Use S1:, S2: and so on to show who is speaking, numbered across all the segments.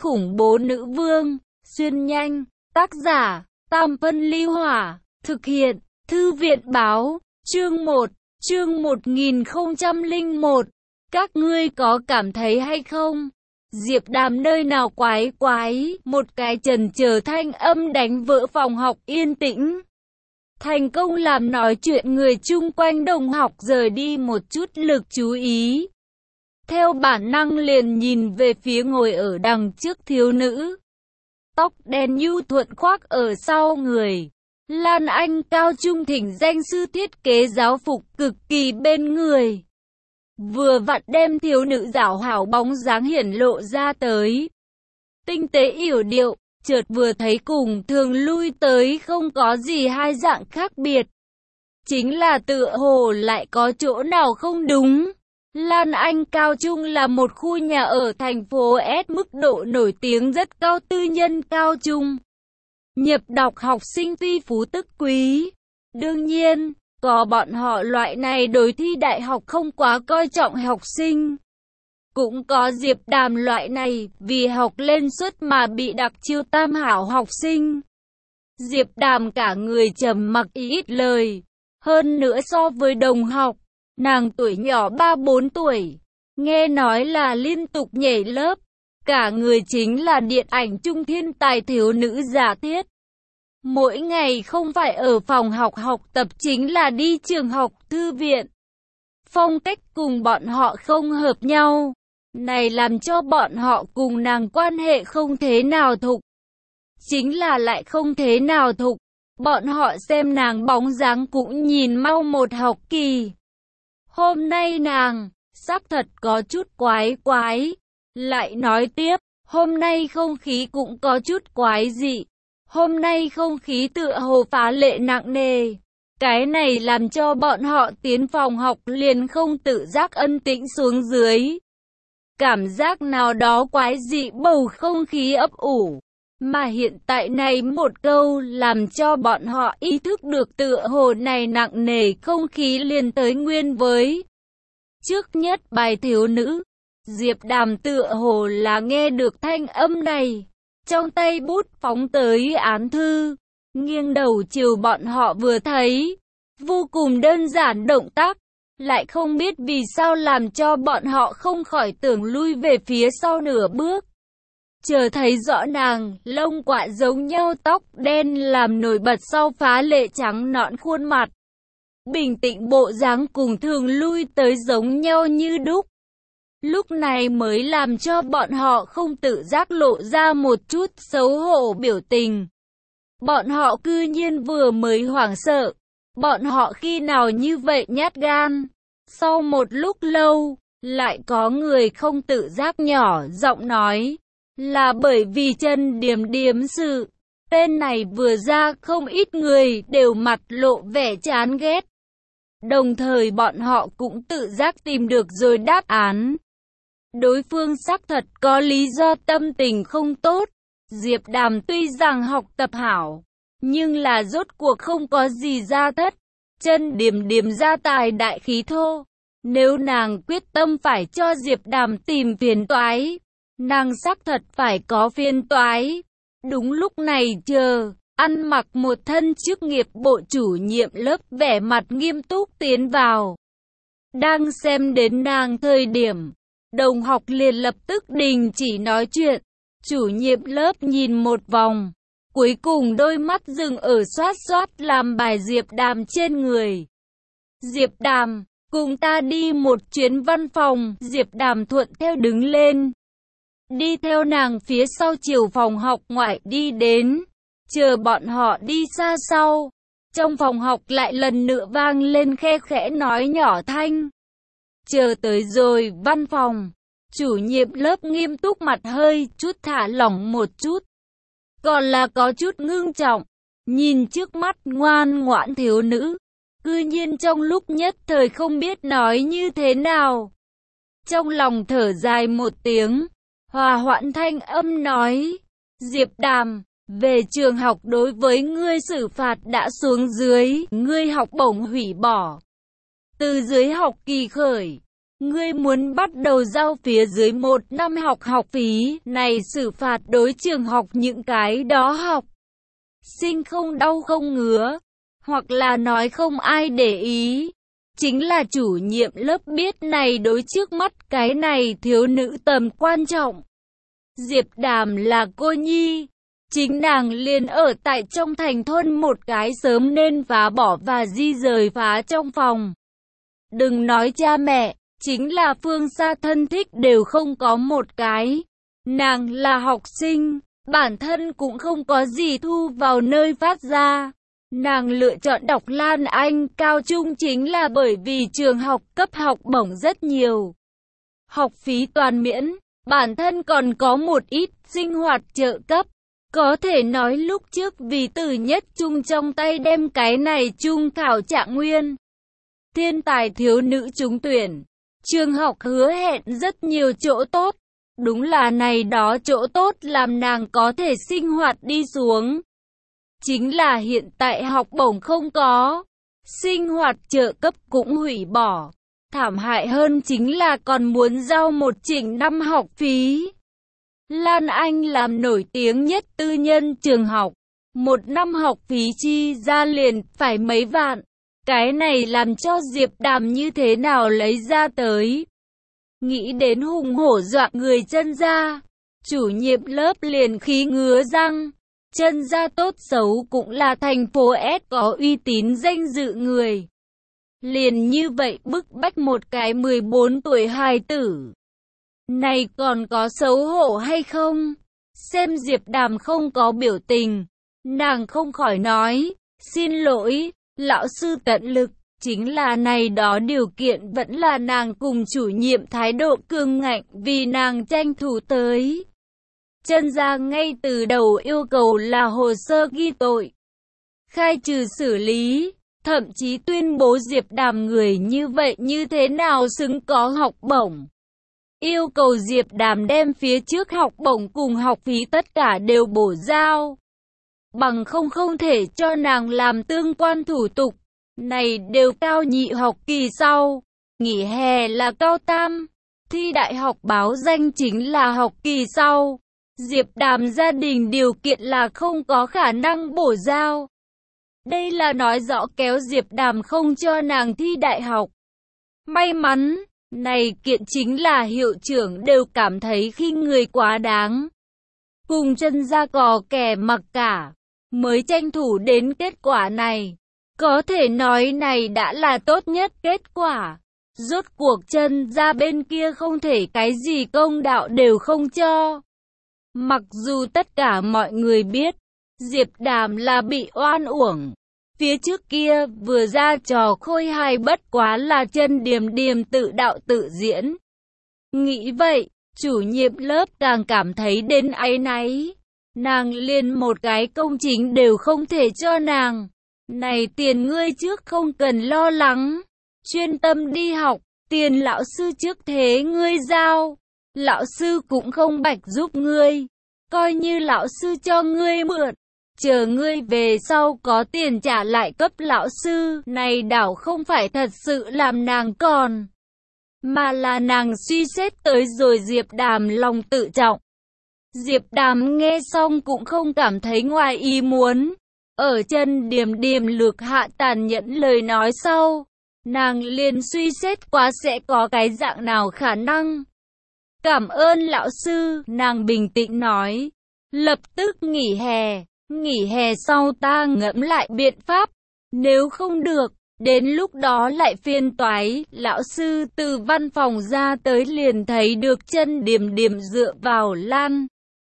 S1: khủng bố nữ vương, xuyên nhanh, tác giả, Tam Phân Ly Hỏa, thực hiện, Thư viện báo, chương 1, chương 1001, các ngươi có cảm thấy hay không? Diệp Đàm nơi nào quái quái, một cái chần chờ thanh âm đánh vỡ phòng học yên tĩnh. Thành công làm nói chuyện người chung quanh đồng học rời đi một chút lực chú ý. Theo bản năng liền nhìn về phía ngồi ở đằng trước thiếu nữ. Tóc đen nhu thuận khoác ở sau người. Lan Anh cao trung thỉnh danh sư thiết kế giáo phục cực kỳ bên người. Vừa vặn đem thiếu nữ rảo hảo bóng dáng hiển lộ ra tới. Tinh tế yểu điệu, chợt vừa thấy cùng thường lui tới không có gì hai dạng khác biệt. Chính là tựa hồ lại có chỗ nào không đúng. Lan Anh cao trung là một khu nhà ở thành phố S mức độ nổi tiếng rất cao tư nhân cao trung. Nhập đọc học sinh phi phú tức quý. Đương nhiên, có bọn họ loại này đối thi đại học không quá coi trọng học sinh. Cũng có Diệp Đàm loại này vì học lên suất mà bị đặc chiêu tam hảo học sinh. Diệp Đàm cả người trầm mặc ít lời. Hơn nữa so với đồng học, nàng tuổi nhỏ 3-4 tuổi. Nghe nói là liên tục nhảy lớp. Cả người chính là điện ảnh trung thiên tài thiếu nữ giả thiết. Mỗi ngày không phải ở phòng học học tập chính là đi trường học thư viện. Phong cách cùng bọn họ không hợp nhau. Này làm cho bọn họ cùng nàng quan hệ không thế nào thục. Chính là lại không thế nào thục. Bọn họ xem nàng bóng dáng cũng nhìn mau một học kỳ. Hôm nay nàng, xác thật có chút quái quái. Lại nói tiếp, hôm nay không khí cũng có chút quái dị. Hôm nay không khí tựa hồ phá lệ nặng nề. Cái này làm cho bọn họ tiến phòng học liền không tự giác ân tĩnh xuống dưới. Cảm giác nào đó quái dị bầu không khí ấp ủ. Mà hiện tại này một câu làm cho bọn họ ý thức được tựa hồ này nặng nề không khí liền tới nguyên với. Trước nhất bài thiếu nữ, Diệp Đàm tựa hồ là nghe được thanh âm này. Trong tay bút phóng tới án thư, nghiêng đầu chiều bọn họ vừa thấy. Vô cùng đơn giản động tác, lại không biết vì sao làm cho bọn họ không khỏi tưởng lui về phía sau nửa bước. Chờ thấy rõ nàng, lông quạ giống nhau tóc đen làm nổi bật sau phá lệ trắng nõn khuôn mặt. Bình tĩnh bộ dáng cùng thường lui tới giống nhau như đúc. Lúc này mới làm cho bọn họ không tự giác lộ ra một chút xấu hổ biểu tình. Bọn họ cư nhiên vừa mới hoảng sợ. Bọn họ khi nào như vậy nhát gan. Sau một lúc lâu, lại có người không tự giác nhỏ giọng nói. Là bởi vì Chân Điềm Điềm sự. Tên này vừa ra không ít người đều mặt lộ vẻ chán ghét. Đồng thời bọn họ cũng tự giác tìm được rồi đáp án. Đối phương xác thật có lý do tâm tình không tốt. Diệp Đàm tuy rằng học tập hảo, nhưng là rốt cuộc không có gì ra thất. Chân Điềm Điềm ra tài đại khí thô. Nếu nàng quyết tâm phải cho Diệp Đàm tìm phiền toái, nàng xác thật phải có phiền toái. Đúng lúc này ăn mặc một thân chức nghiệp bộ chủ nhiệm lớp vẻ mặt nghiêm túc tiến vào. Đang xem đến nàng thời điểm, đồng học liền lập tức đình chỉ nói chuyện. Chủ nhiệm lớp nhìn một vòng, cuối cùng đôi mắt dừng ở xoát xoát làm bài Diệp Đàm trên người. Diệp Đàm, cùng ta đi một chuyến văn phòng. Diệp Đàm thuận theo đứng lên, đi theo nàng phía sau chiều phòng học ngoại đi đến. Chờ bọn họ đi xa sau, trong phòng học lại lần nữa vang lên khe khẽ nói nhỏ thanh. Chờ tới rồi văn phòng, chủ nhiệm lớp nghiêm túc mặt hơi chút thả lỏng một chút. Còn là có chút ngưng trọng, nhìn trước mắt ngoan ngoãn thiếu nữ. Cư nhiên trong lúc nhất thời không biết nói như thế nào. Trong lòng thở dài một tiếng, hòa hoãn thanh âm nói. Diệp Đàm, về trường học đối với ngươi xử phạt đã xuống dưới, ngươi học bổng hủy bỏ. Từ dưới học kỳ khởi, Ngươi muốn bắt đầu giao phía dưới 1 năm học học phí, này xử phạt đối trường học những cái đó học sinh không đau không ngứa, hoặc là nói không ai để ý. Chính là chủ nhiệm lớp biết này đối trước mắt cái này thiếu nữ tầm quan trọng. Diệp Đàm là cô nhi, chính nàng liền ở tại trong thành thôn một cái sớm nên phá bỏ và di rời phá trong phòng. Đừng nói cha mẹ, chính là phương xa thân thích đều không có một cái. Nàng là học sinh, bản thân cũng không có gì thu vào nơi phát ra. Nàng lựa chọn đọc Lan Anh cao trung chính là bởi vì trường học cấp học bổng rất nhiều. Học phí toàn miễn, bản thân còn có một ít sinh hoạt trợ cấp. Có thể nói lúc trước vì Từ Nhất Trung trong tay đem cái này trung khảo trạng nguyên. Thiên tài thiếu nữ trúng tuyển. Trường học hứa hẹn rất nhiều chỗ tốt. Đúng là này đó chỗ tốt làm nàng có thể sinh hoạt đi xuống. Chính là hiện tại học bổng không có. Sinh hoạt trợ cấp cũng hủy bỏ. Thảm hại hơn chính là còn muốn giao một chỉnh năm học phí. Lan Anh làm nổi tiếng nhất tư nhân trường học. 1 năm học phí chi ra liền phải mấy vạn. Cái này làm cho Diệp Đàm như thế nào lấy ra tới. Nghĩ đến hùng hổ dọa người chân ra. Chủ nhiệm lớp liền khí ngứa răng. Chân ra tốt xấu cũng là thành phố S có uy tín danh dự người. Liền như vậy bức bách một cái 14 tuổi hài tử. Này còn có xấu hổ hay không? Xem Diệp Đàm không có biểu tình. Nàng không khỏi nói, xin lỗi, lão sư tận lực. Chính là này đó điều kiện vẫn là nàng cùng chủ nhiệm thái độ cương ngạnh vì nàng tranh thủ tới. Chân ra ngay từ đầu yêu cầu là hồ sơ ghi tội, khai trừ xử lý, thậm chí tuyên bố Diệp Đàm người như vậy như thế nào xứng có học bổng. Yêu cầu Diệp Đàm đem phía trước học bổng cùng học phí tất cả đều bổ giao. Bằng không thể cho nàng làm tương quan thủ tục. Này đều cao nhị học kỳ sau. Nghỉ hè là cao tam. Thi đại học báo danh chính là học kỳ sau. Diệp Đàm gia đình điều kiện là không có khả năng bổ giao. Đây là nói rõ kéo Diệp Đàm không cho nàng thi đại học. May mắn, này kiện chính là hiệu trưởng đều cảm thấy khinh người quá đáng. Cùng chân ra cò kẻ mặc cả, mới tranh thủ đến kết quả này. Có thể nói này đã là tốt nhất kết quả. Rốt cuộc chân ra bên kia không thể cái gì công đạo đều không cho. Mặc dù tất cả mọi người biết, Diệp Đàm là bị oan uổng. Phía trước kia vừa ra trò khôi hài bất quá là chân Điềm Điềm tự đạo tự diễn. Nghĩ vậy, chủ nhiệm lớp càng cảm thấy đến áy náy. Nàng liền một cái công chính đều không thể cho nàng. Này tiền ngươi trước không cần lo lắng. Chuyên tâm đi học, tiền lão sư trước thế ngươi giao. Lão sư cũng không bạch giúp ngươi. Coi như lão sư cho ngươi mượn. Chờ ngươi về sau có tiền trả lại cấp lão sư. Này đảo không phải thật sự làm nàng còn. Mà là nàng suy xét tới rồi Diệp Đàm lòng tự trọng. Diệp Đàm nghe xong cũng không cảm thấy ngoài ý muốn. Ở chân Điềm Điềm lược hạ tàn nhẫn lời nói sau. Nàng liền suy xét quá sẽ có cái dạng nào khả năng. Cảm ơn lão sư, nàng bình tĩnh nói. Lập tức nghỉ hè. Nghỉ hè sau ta ngẫm lại biện pháp. Nếu không được, đến lúc đó lại phiền toái. Lão sư từ văn phòng ra tới liền thấy được chân Điềm Điềm dựa vào lan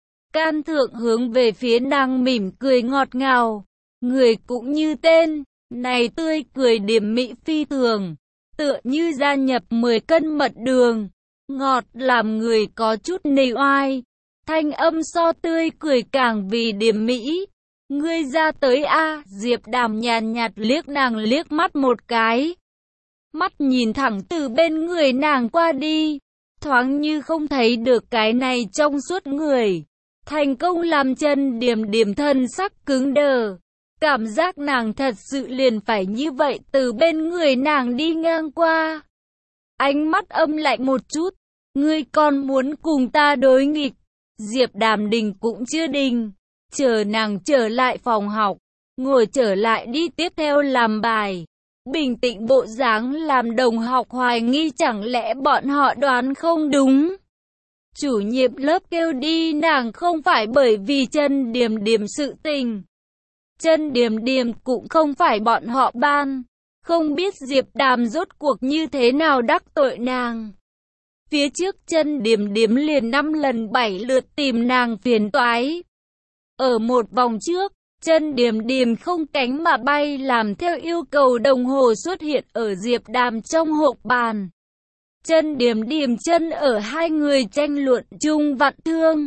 S1: can thượng hướng về phía nàng mỉm cười ngọt ngào. Người cũng như tên, này tươi cười điểm mỹ phi thường, tựa như gia nhập 10 cân mật đường, ngọt làm người có chút nỉ oai. Thanh âm so tươi cười càng vì điểm mỹ. Ngươi ra tới a. Diệp Đàm nhàn nhạt liếc nàng liếc mắt một cái. Mắt nhìn thẳng từ bên người nàng qua đi, thoáng như không thấy được cái này trong suốt người. Thành công làm chân Điềm Điềm thân sắc cứng đờ. Cảm giác nàng thật sự liền phải như vậy từ bên người nàng đi ngang qua. ánh mắt âm lạnh một chút. Ngươi còn muốn cùng ta đối nghịch? Diệp Đàm đình cũng chưa đình, chờ nàng trở lại phòng học, ngồi trở lại đi tiếp theo làm bài. Bình tĩnh bộ dáng làm đồng học hoài nghi chẳng lẽ bọn họ đoán không đúng. Chủ nhiệm lớp kêu đi nàng không phải bởi vì Chân Điềm Điềm sự tình. Chân Điềm Điềm cũng không phải bọn họ ban. Không biết Diệp Đàm rốt cuộc như thế nào đắc tội nàng. Phía trước Chân Điềm Điềm liền 5 lần 7 lượt tìm nàng phiền toái. Ở một vòng trước, Chân Điềm Điềm không cánh mà bay làm theo yêu cầu đồng hồ xuất hiện ở Diệp Đàm trong hộp bàn. Chân Điềm Điềm chân ở hai người tranh luận chung vạn thương.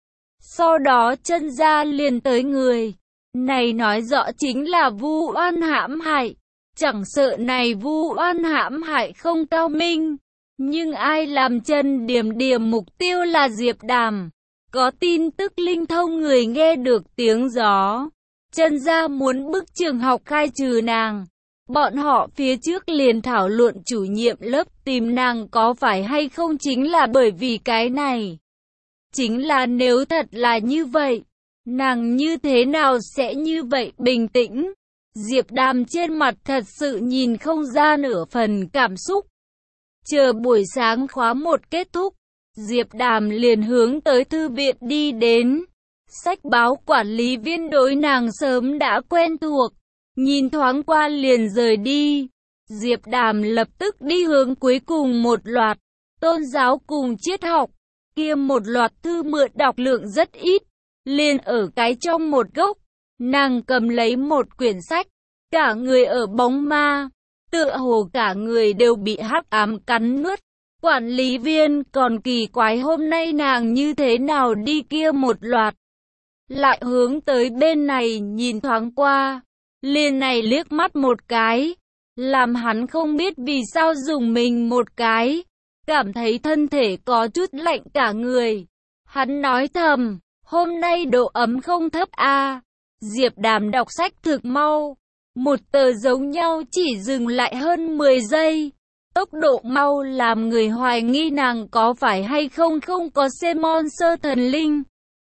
S1: Sau đó Chân gia liền tới người. Này nói rõ chính là vu oan hãm hại. Chẳng sợ này vu oan hãm hại không cao minh. Nhưng ai làm Chân Điềm Điềm mục tiêu là Diệp Đàm. Có tin tức linh thông người nghe được tiếng gió. Chân gia muốn bức trường học khai trừ nàng. Bọn họ phía trước liền thảo luận chủ nhiệm lớp tìm nàng có phải hay không chính là bởi vì cái này. Chính là nếu thật là như vậy, nàng như thế nào sẽ như vậy bình tĩnh? Diệp Đàm trên mặt thật sự nhìn không ra nửa phần cảm xúc. Chờ buổi sáng khóa 1 kết thúc, Diệp Đàm liền hướng tới thư viện đi đến. Sách báo quản lý viên đối nàng sớm đã quen thuộc, nhìn thoáng qua liền rời đi. Diệp Đàm lập tức đi hướng cuối cùng một loạt, tôn giáo cùng triết học, kia một loạt thư mượn đọc lượng rất ít, liền ở cái trong một gốc. Nàng cầm lấy một quyển sách, cả người ở bóng ma, tựa hồ cả người đều bị hắc ám cắn nuốt. Quản lý viên còn kỳ quái hôm nay nàng như thế nào đi kia một loạt. Lại hướng tới bên này nhìn thoáng qua, liền này liếc mắt một cái, làm hắn không biết vì sao dùng mình một cái, cảm thấy thân thể có chút lạnh cả người. Hắn nói thầm, hôm nay độ ấm không thấp a. Diệp Đàm đọc sách thực mau, một tờ giống nhau chỉ dừng lại hơn 10 giây. Tốc độ mau làm người hoài nghi nàng có phải hay không có xem Monster thần linh.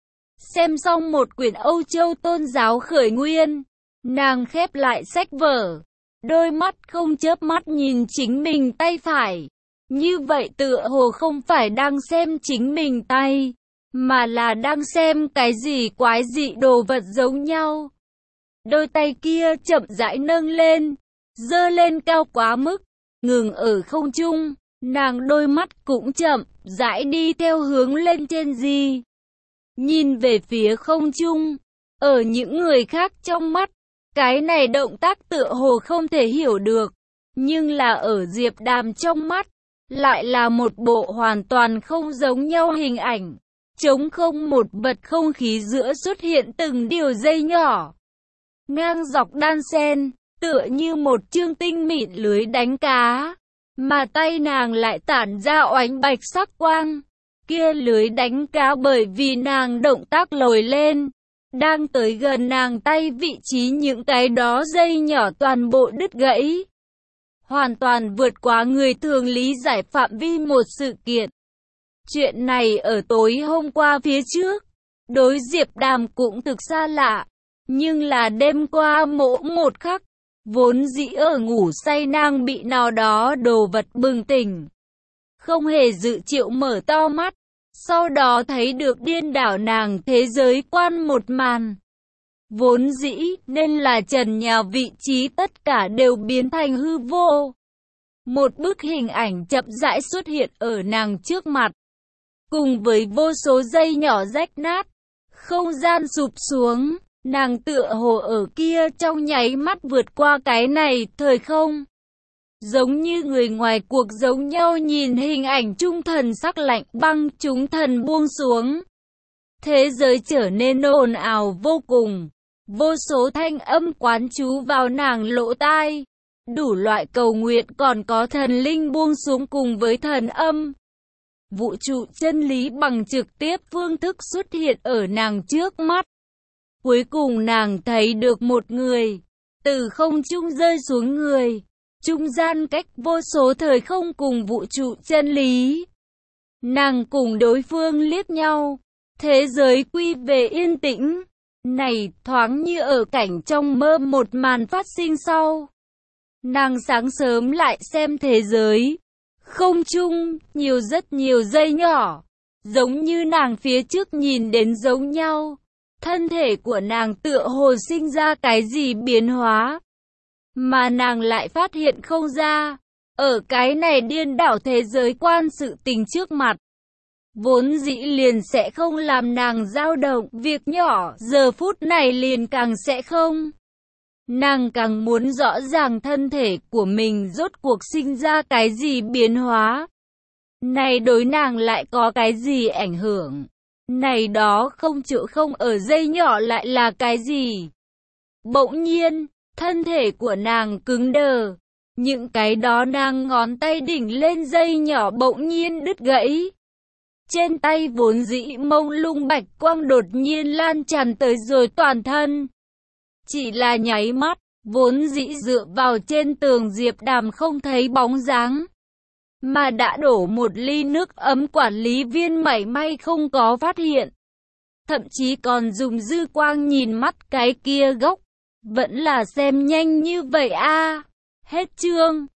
S1: Xem xong một quyển Âu Châu tôn giáo khởi nguyên, nàng khép lại sách vở, đôi mắt không chớp mắt nhìn chính mình tay phải. Như vậy tựa hồ không phải đang xem chính mình tay, mà là đang xem cái gì quái dị đồ vật giống nhau. Đôi tay kia chậm rãi nâng lên, giơ lên cao quá mức, ngừng ở không trung, nàng đôi mắt cũng chậm rãi đi theo hướng lên trên gì. Nhìn về phía không trung, ở những người khác trong mắt, cái này động tác tựa hồ không thể hiểu được, nhưng là ở Diệp Đàm trong mắt, lại là một bộ hoàn toàn không giống nhau hình ảnh. Trống không một vật không khí giữa xuất hiện từng điều dây nhỏ, ngang dọc đan xen, tựa như một chương tinh mịn lưới đánh cá, mà tay nàng lại tản ra oánh bạch sắc quang. Kia lưới đánh cá bởi vì nàng động tác lồi lên, đang tới gần nàng tay vị trí những cái đó dây nhỏ toàn bộ đứt gãy. Hoàn toàn vượt quá người thường lý giải phạm vi một sự kiện. Chuyện này ở tối hôm qua phía trước, đối Diệp Đàm cũng thực xa lạ, nhưng là đêm qua mỗi một khắc, vốn dĩ ở ngủ say nàng bị nào đó đồ vật bừng tỉnh. Không hề dự triệu mở to mắt, sau đó thấy được điên đảo nàng thế giới quan một màn. Vốn dĩ nên là trần nhà vị trí tất cả đều biến thành hư vô. Một bức hình ảnh chậm rãi xuất hiện ở nàng trước mặt, cùng với vô số dây nhỏ rách nát, không gian sụp xuống, nàng tựa hồ ở kia trong nháy mắt vượt qua cái này thời không. Giống như người ngoài cuộc giống nhau nhìn hình ảnh trung thần sắc lạnh băng chúng thần buông xuống. Thế giới trở nên ồn ào vô cùng, vô số thanh âm quán chú vào nàng lỗ tai. Đủ loại cầu nguyện còn có thần linh buông xuống cùng với thần âm. Vũ trụ chân lý bằng trực tiếp phương thức xuất hiện ở nàng trước mắt. Cuối cùng nàng thấy được một người, từ không trung rơi xuống người. trung gian cách vô số thời không cùng vũ trụ chân lý. Nàng cùng đối phương liếc nhau, thế giới quy về yên tĩnh. Này thoáng như ở cảnh trong mơ một màn phát sinh sau. Nàng sáng sớm lại xem thế giới. Không trung, rất nhiều dây nhỏ. Giống như nàng phía trước nhìn đến giống nhau. Thân thể của nàng tựa hồ sinh ra cái gì biến hóa. Mà nàng lại phát hiện không ra. Ở cái này điên đảo thế giới quan sự tình trước mặt. Vốn dĩ liền sẽ không làm nàng dao động, việc nhỏ giờ phút này liền càng sẽ không. Nàng càng muốn rõ ràng thân thể của mình rốt cuộc sinh ra cái gì biến hóa. Này đối nàng lại có cái gì ảnh hưởng. Này đó không chịu không ở dây nhỏ lại là cái gì. Bỗng nhiên, thân thể của nàng cứng đờ. Những cái đó nàng ngón tay đỉnh lên dây nhỏ bỗng nhiên đứt gãy. Trên tay vốn dĩ mông lung bạch quang đột nhiên lan tràn tới rồi toàn thân. Chỉ là nháy mắt, vốn dĩ dựa vào trên tường Diệp Đàm không thấy bóng dáng. Mà đã đổ một ly nước ấm quản lý viên mảy may không có phát hiện. Thậm chí còn dùng dư quang nhìn mắt cái kia góc. Vẫn là xem nhanh như vậy a. Hết chương.